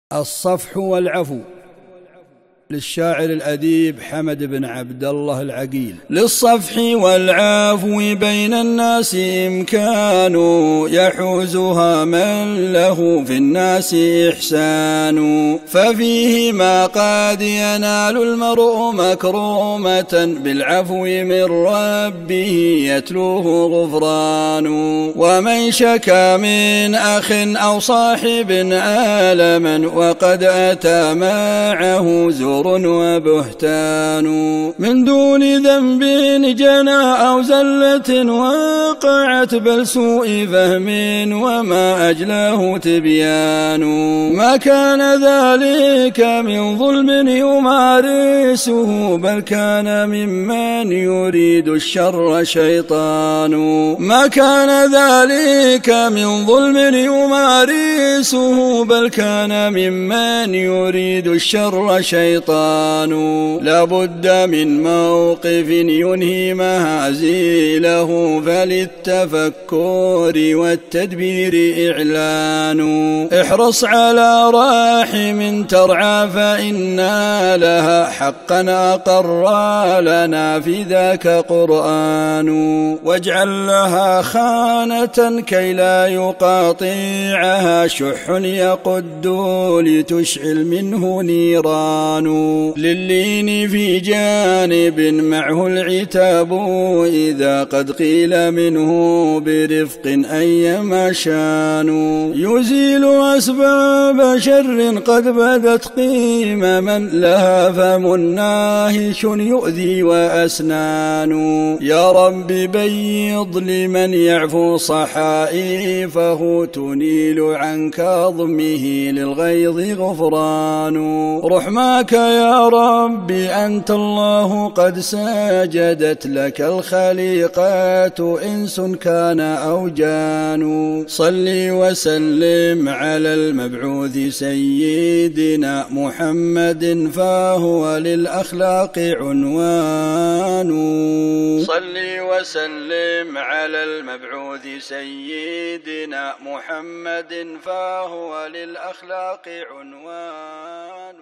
الصفح والعفو للشاعر الأديب حمد بن عبد الله العقيل. للصفح والعفو بين الناس إمكان يحوزها من له في الناس إحسان، ففيهما قد ينال المرء مكرمة بالعفو من ربه يتلوه غفران. ومن شكا من أخ أو صاحب ألما وقد أتى معه زور وبهتان من دون ذنب جنى أو زلة وقعت بل سوء فهم وما أجلاه تبيان، ما كان ذلك من ظلم يمارسه بل كان ممن يريد الشر شيطان، ما كان ذلك من ظلم يمارسه بل كان ممن يريد الشر شيطان. لابد من موقف ينهي مهازيله فللتفكر والتدبير إعلان. احرص على راحم ترعى فإن لها حقا أقر لنا في ذاك قرآن، واجعل لها خانة كي لا يقاطعها شح يقد لتشعل منه نيران. للين في جانب معه العتاب إذا قد قيل منه برفق أيما شان، يزيل أسباب شر قد بدت قيمما لها فم ناهش يؤذي وأسنان. يا رب بيض لمن يعفو صحائفه تنيل عن كاظمه للغيظ غفران. رحماك يا رب أنت الله قد سجدت لك الخليقات إنس كان أو جان. صل وسلم على المبعوث سيدنا محمد فهو للأخلاق عنوان. صل وسلم على المبعوث سيدنا محمد فهو للأخلاق عنوان.